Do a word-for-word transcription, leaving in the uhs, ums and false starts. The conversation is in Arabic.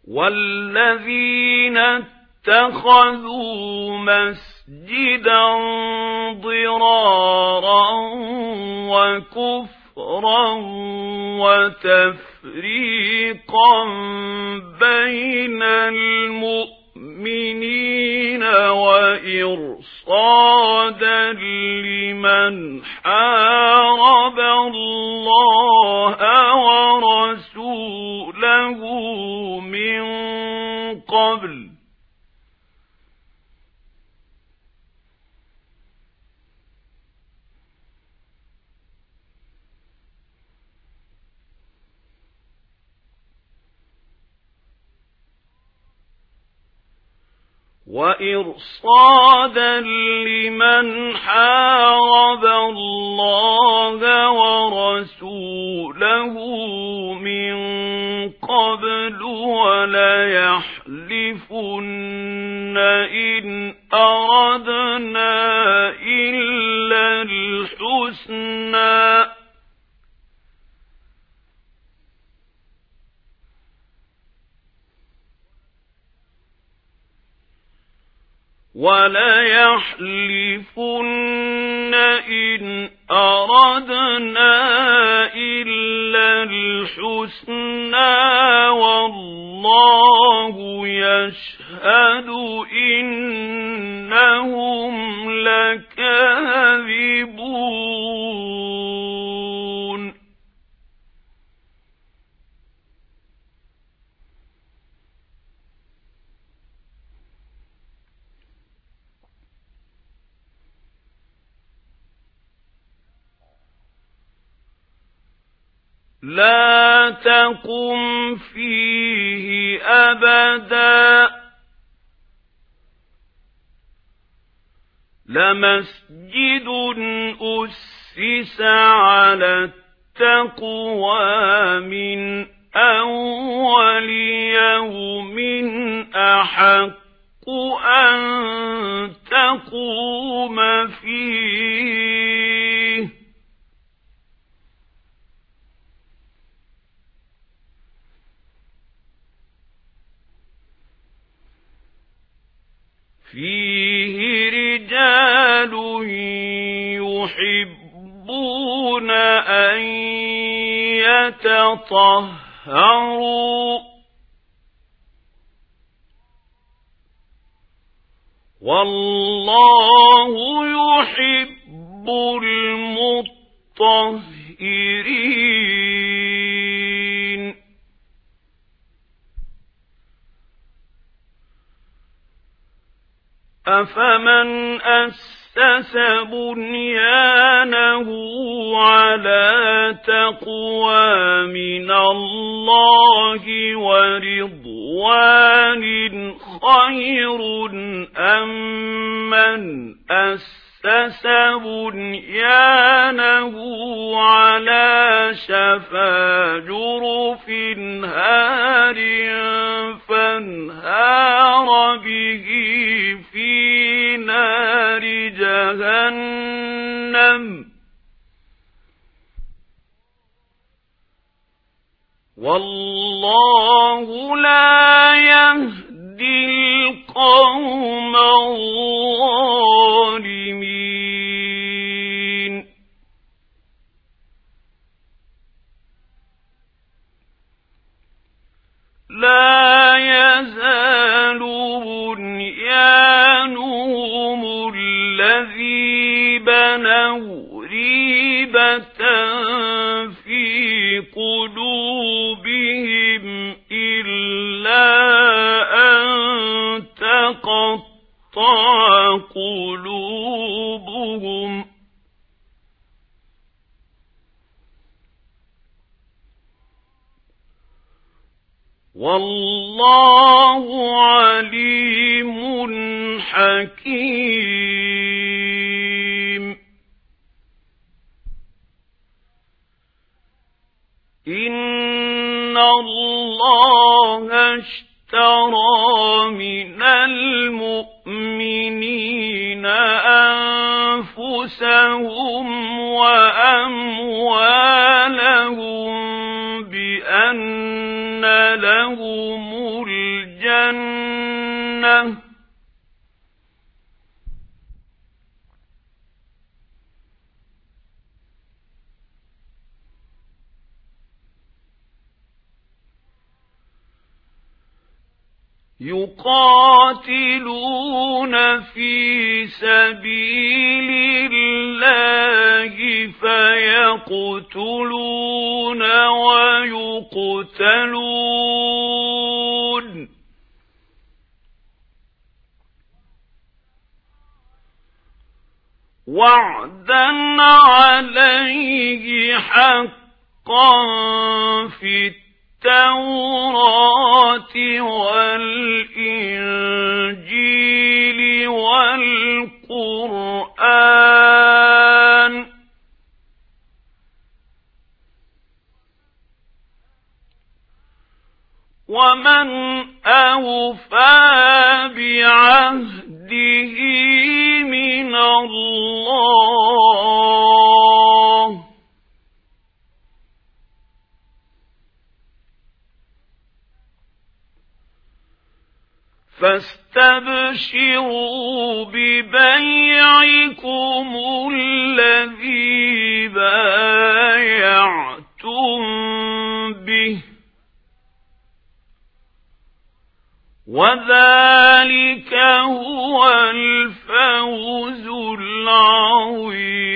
والذين اتخذوا مسجدا ضرارا وكفرا وتفريقا بين المؤمنين وإرصادا لمن حارب الله ورسوله من قبل وإرصادا لمن حارب الله ورسوله من قبل وليحلفن إن أردنا إلا الحسنى وليحلفن إن أردنا إلا الحسنى والله يشهد إنهم لكاذبون لا تقم فيه أبدا لمسجد أسس على التقوى من أول يوم أحق أن تقوم فيه فيه رجال يحبون أن يتطهروا والله يحب المطهرين أفمن أسس بنيانه على تقوى من الله ورضوان خير أم من أسس بنيانه على شفا جرف هار فانهار به في نار جهنم والله لا يهدي القوم الظالمين لا يزال بنيانهم الذي بنوا ريبة في قلوبهم إلا أن تقطع قلوبهم والله عليم حكيم إن الله اشترى من المؤمنين أنفسهم وأموالهم بأن لهم يقاتلون في سبيل الله فيقتلون ويقتلون وعدا عليه حقا في التوراة والإنجيل والقرآن ومن أوفى بعهده من الله فاستبشروا ببيعكم الذي بايعتم به وذلك هو الفوز العظيم.